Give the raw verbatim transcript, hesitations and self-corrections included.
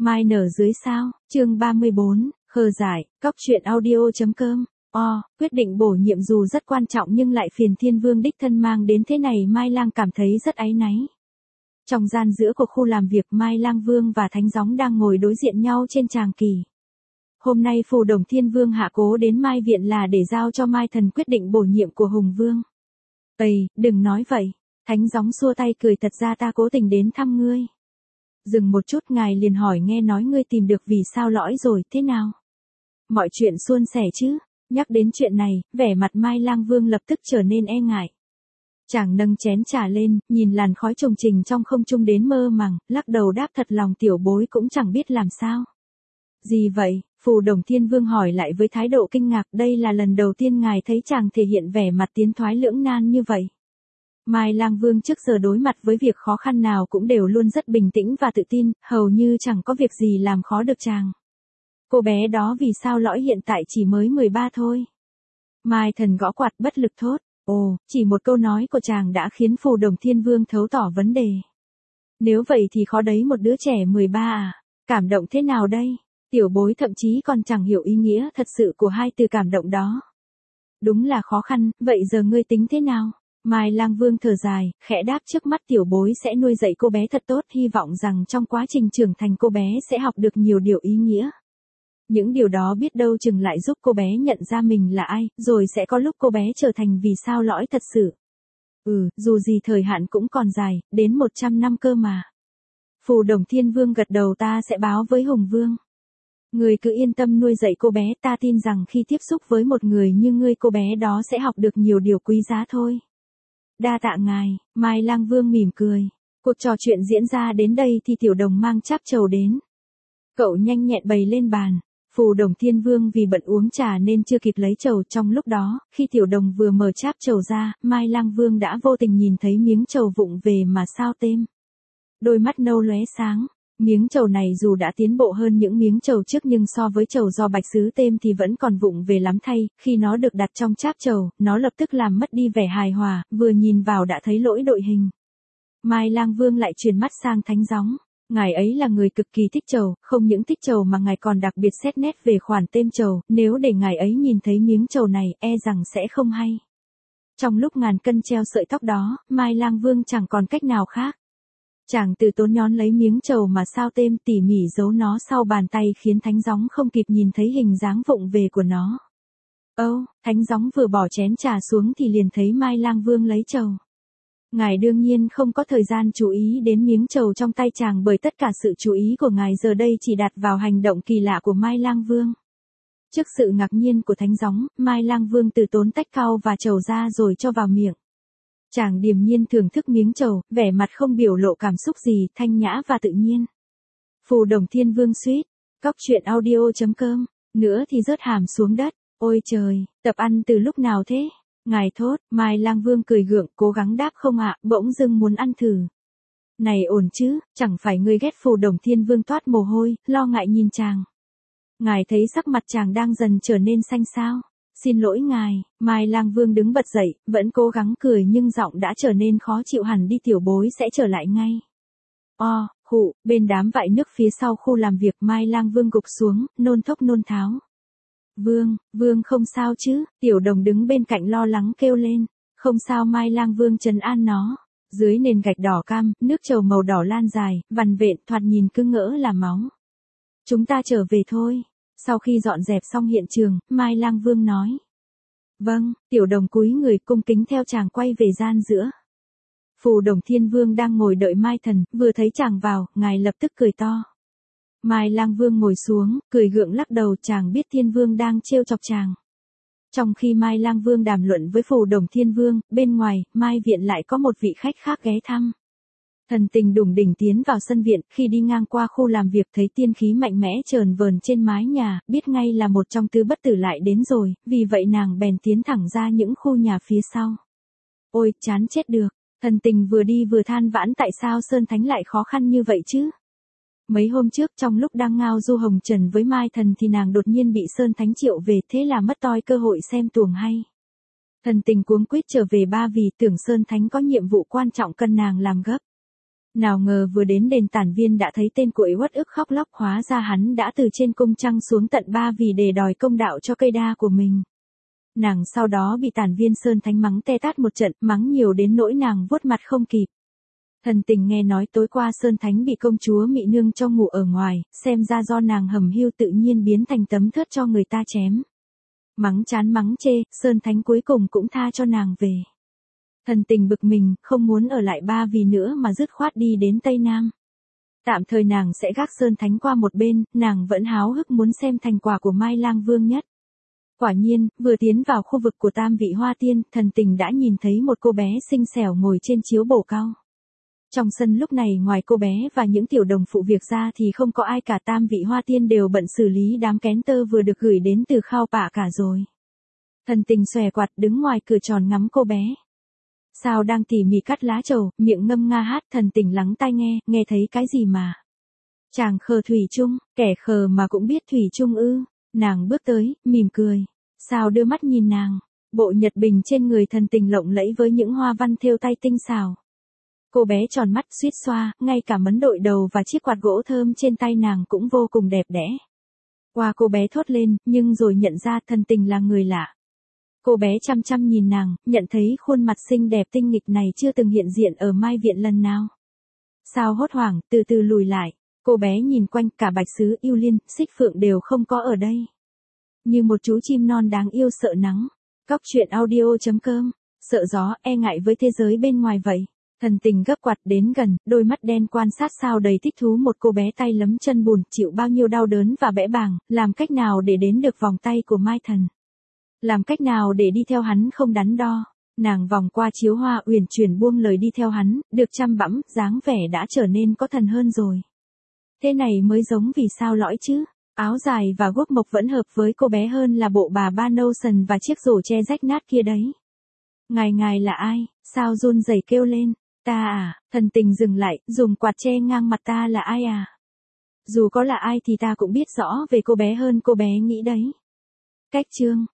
Mai nở dưới sao, chương ba mươi bốn, khờ dại, cóc truyện audio.com. O, quyết định bổ nhiệm dù rất quan trọng nhưng lại phiền Thiên Vương đích thân mang đến thế này Mai Lang cảm thấy rất áy náy. Trong gian giữa của khu làm việc Mai Lang Vương và Thánh Gióng đang ngồi đối diện nhau trên tràng kỳ. Hôm nay Phù Đồng Thiên Vương hạ cố đến Mai Viện là để giao cho Mai Thần quyết định bổ nhiệm của Hùng Vương. Ây, đừng nói vậy. Thánh Gióng xua tay cười, thật ra ta cố tình đến thăm ngươi. Dừng một chút ngài liền hỏi, nghe nói ngươi tìm được vì sao lõi rồi, thế nào? Mọi chuyện suôn sẻ chứ? Nhắc đến chuyện này, vẻ mặt Mai Lang Vương lập tức trở nên e ngại. Chàng nâng chén trà lên, nhìn làn khói trùng trình trong không trung đến mơ màng, lắc đầu đáp, thật lòng tiểu bối cũng chẳng biết làm sao. Gì vậy? Phù Đồng Thiên Vương hỏi lại với thái độ kinh ngạc, đây là lần đầu tiên ngài thấy chàng thể hiện vẻ mặt tiến thoái lưỡng nan như vậy. Mai Lang Vương trước giờ đối mặt với việc khó khăn nào cũng đều luôn rất bình tĩnh và tự tin, hầu như chẳng có việc gì làm khó được chàng. Cô bé đó vì sao lõi hiện tại chỉ mới mười ba thôi? Mai Thần gõ quạt bất lực thốt. Ồ, chỉ một câu nói của chàng đã khiến Phù Đồng Thiên Vương thấu tỏ vấn đề. Nếu vậy thì khó đấy, một đứa trẻ mười ba à? Cảm động thế nào đây? Tiểu bối thậm chí còn chẳng hiểu ý nghĩa thật sự của hai từ cảm động đó. Đúng là khó khăn, vậy giờ ngươi tính thế nào? Mai Lang Vương thở dài, khẽ đáp, trước mắt tiểu bối sẽ nuôi dạy cô bé thật tốt, hy vọng rằng trong quá trình trưởng thành cô bé sẽ học được nhiều điều ý nghĩa. Những điều đó biết đâu chừng lại giúp cô bé nhận ra mình là ai, rồi sẽ có lúc cô bé trở thành vì sao lõi thật sự. Ừ, dù gì thời hạn cũng còn dài, đến một trăm năm cơ mà. Phù Đồng Thiên Vương gật đầu, ta sẽ báo với Hùng Vương. Người cứ yên tâm nuôi dạy cô bé, ta tin rằng khi tiếp xúc với một người như ngươi cô bé đó sẽ học được nhiều điều quý giá thôi. Đa tạ ngài, Mai Lang Vương mỉm cười. Cuộc trò chuyện diễn ra đến đây thì Tiểu Đồng mang cháp trầu đến. Cậu nhanh nhẹn bày lên bàn. Phù Đồng Thiên Vương vì bận uống trà nên chưa kịp lấy trầu, trong lúc đó, khi Tiểu Đồng vừa mở cháp trầu ra, Mai Lang Vương đã vô tình nhìn thấy miếng trầu vụng về mà sao têm. Đôi mắt nâu lóe sáng. Miếng trầu này dù đã tiến bộ hơn những miếng trầu trước nhưng so với trầu do bạch sứ têm thì vẫn còn vụng về lắm thay, khi nó được đặt trong cháp trầu, nó lập tức làm mất đi vẻ hài hòa, vừa nhìn vào đã thấy lỗi đội hình. Mai Lang Vương lại chuyển mắt sang Thánh Gióng. Ngài ấy là người cực kỳ thích trầu, không những thích trầu mà ngài còn đặc biệt xét nét về khoản têm trầu, nếu để ngài ấy nhìn thấy miếng trầu này, e rằng sẽ không hay. Trong lúc ngàn cân treo sợi tóc đó, Mai Lang Vương chẳng còn cách nào khác. Chàng từ tốn nhón lấy miếng trầu mà sao têm, tỉ mỉ giấu nó sau bàn tay, khiến Thánh Gióng không kịp nhìn thấy hình dáng vụng về của nó. Âu, oh, Thánh Gióng vừa bỏ chén trà xuống thì liền thấy Mai Lang Vương lấy trầu. Ngài đương nhiên không có thời gian chú ý đến miếng trầu trong tay chàng, bởi tất cả sự chú ý của ngài giờ đây chỉ đặt vào hành động kỳ lạ của Mai Lang Vương. Trước sự ngạc nhiên của Thánh Gióng, Mai Lang Vương từ tốn tách cau và trầu ra rồi cho vào miệng. Chàng điềm nhiên thưởng thức miếng trầu, vẻ mặt không biểu lộ cảm xúc gì, thanh nhã và tự nhiên. Phù Đồng Thiên Vương suýt, cóc truyện audio.com, nữa thì rớt hàm xuống đất. Ôi trời, tập ăn từ lúc nào thế? Ngài thốt. Mai Lang Vương cười gượng, cố gắng đáp, không ạ, bỗng dưng muốn ăn thử. Này ổn chứ, chẳng phải ngươi ghét? Phù Đồng Thiên Vương toát mồ hôi, lo ngại nhìn chàng. Ngài thấy sắc mặt chàng đang dần trở nên xanh xao. Xin lỗi ngài. Mai Lang Vương đứng bật dậy, vẫn cố gắng cười nhưng giọng đã trở nên khó chịu hẳn đi, tiểu bối sẽ trở lại ngay. O, khụ, bên đám vại nước phía sau khu làm việc Mai Lang Vương gục xuống, nôn thốc nôn tháo. Vương, Vương không sao chứ? Tiểu Đồng đứng bên cạnh lo lắng kêu lên. Không sao, Mai Lang Vương trấn an nó. Dưới nền gạch đỏ cam, nước trầu màu đỏ lan dài, vằn vện, thoạt nhìn cứ ngỡ là máu. Chúng ta trở về thôi. Sau khi dọn dẹp xong hiện trường, Mai Lang Vương nói. Vâng, Tiểu Đồng cúi người cung kính theo chàng quay về gian giữa. Phù Đồng Thiên Vương đang ngồi đợi Mai Thần, vừa thấy chàng vào, ngài lập tức cười to. Mai Lang Vương ngồi xuống, cười gượng lắc đầu, chàng biết Thiên Vương đang trêu chọc chàng. Trong khi Mai Lang Vương đàm luận với Phù Đồng Thiên Vương, bên ngoài, Mai Viện lại có một vị khách khác ghé thăm. Thần Tình đủng đỉnh tiến vào sân viện, khi đi ngang qua khu làm việc thấy tiên khí mạnh mẽ chờn vờn trên mái nhà, biết ngay là một trong tứ bất tử lại đến rồi, vì vậy nàng bèn tiến thẳng ra những khu nhà phía sau. Ôi, chán chết được, Thần Tình vừa đi vừa than vãn tại sao Sơn Thánh lại khó khăn như vậy chứ. Mấy hôm trước trong lúc đang ngao du hồng trần với Mai Thần thì nàng đột nhiên bị Sơn Thánh triệu về, thế là mất toi cơ hội xem tuồng hay. Thần Tình cuống quýt trở về ba vì tưởng Sơn Thánh có nhiệm vụ quan trọng cần nàng làm gấp. Nào ngờ vừa đến đền Tản Viên đã thấy tên của ấy uất ức khóc lóc, hóa ra hắn đã từ trên cung trăng xuống tận ba vì để đòi công đạo cho cây đa của mình. Nàng sau đó bị Tản Viên Sơn Thánh mắng te tát một trận, mắng nhiều đến nỗi nàng vuốt mặt không kịp. Thần tình nghe nói tối qua Sơn Thánh bị công chúa Mị Nương cho ngủ ở ngoài, xem ra do nàng hầm hiu tự nhiên biến thành tấm thớt cho người ta chém. Mắng chán mắng chê, Sơn Thánh cuối cùng cũng tha cho nàng về. Thần tình bực mình, không muốn ở lại ba vì nữa mà dứt khoát đi đến Tây Nam. Tạm thời nàng sẽ gác Sơn Thánh qua một bên, nàng vẫn háo hức muốn xem thành quả của Mai Lang Vương nhất. Quả nhiên, vừa tiến vào khu vực của Tam Vị Hoa Tiên, thần tình đã nhìn thấy một cô bé xinh xẻo ngồi trên chiếu bổ cao. Trong sân lúc này ngoài cô bé và những tiểu đồng phụ việc ra thì không có ai cả, Tam Vị Hoa Tiên đều bận xử lý đám kén tơ vừa được gửi đến từ Khao Pạ cả rồi. Thần tình xòe quạt đứng ngoài cửa tròn ngắm cô bé. Sao đang tỉ mỉ cắt lá trầu, miệng ngâm nga hát, thần tình lắng tai nghe, nghe thấy cái gì mà. Chàng khờ thủy chung, kẻ khờ mà cũng biết thủy chung ư. Nàng bước tới, mỉm cười. Sao đưa mắt nhìn nàng. Bộ nhật bình trên người thần tình lộng lẫy với những hoa văn thêu tay tinh xảo. Cô bé tròn mắt suýt xoa, ngay cả mấn đội đầu và chiếc quạt gỗ thơm trên tay nàng cũng vô cùng đẹp đẽ. Qua cô bé thốt lên, nhưng rồi nhận ra thần tình là người lạ. Cô bé chăm chăm nhìn nàng, nhận thấy khuôn mặt xinh đẹp tinh nghịch này chưa từng hiện diện ở Mai Viện lần nào. Sao hốt hoảng, từ từ lùi lại. Cô bé nhìn quanh, cả Bạch Sứ, Yêu Liên, Xích Phượng đều không có ở đây. Như một chú chim non đáng yêu sợ nắng. Cóc truyện audio chấm com. Sợ gió, e ngại với thế giới bên ngoài vậy. Thần tình gấp quạt đến gần, đôi mắt đen quan sát sao đầy thích thú một cô bé tay lấm chân bùn, chịu bao nhiêu đau đớn và bẽ bàng, làm cách nào để đến được vòng tay của Mai Thần. Làm cách nào để đi theo hắn không đắn đo. Nàng vòng qua chiếu hoa uyển chuyển buông lời đi theo hắn, được chăm bẵm, dáng vẻ đã trở nên có thần hơn rồi. Thế này mới giống vì sao lõi chứ. Áo dài và guốc mộc vẫn hợp với cô bé hơn là bộ bà ba nâu sần và chiếc rổ che rách nát kia đấy. Ngài ngài là ai? Sao run rẩy kêu lên. Ta à, thần tình dừng lại, dùng quạt che ngang mặt. Ta là ai à? Dù có là ai thì ta cũng biết rõ về cô bé hơn cô bé nghĩ đấy. Cách chương.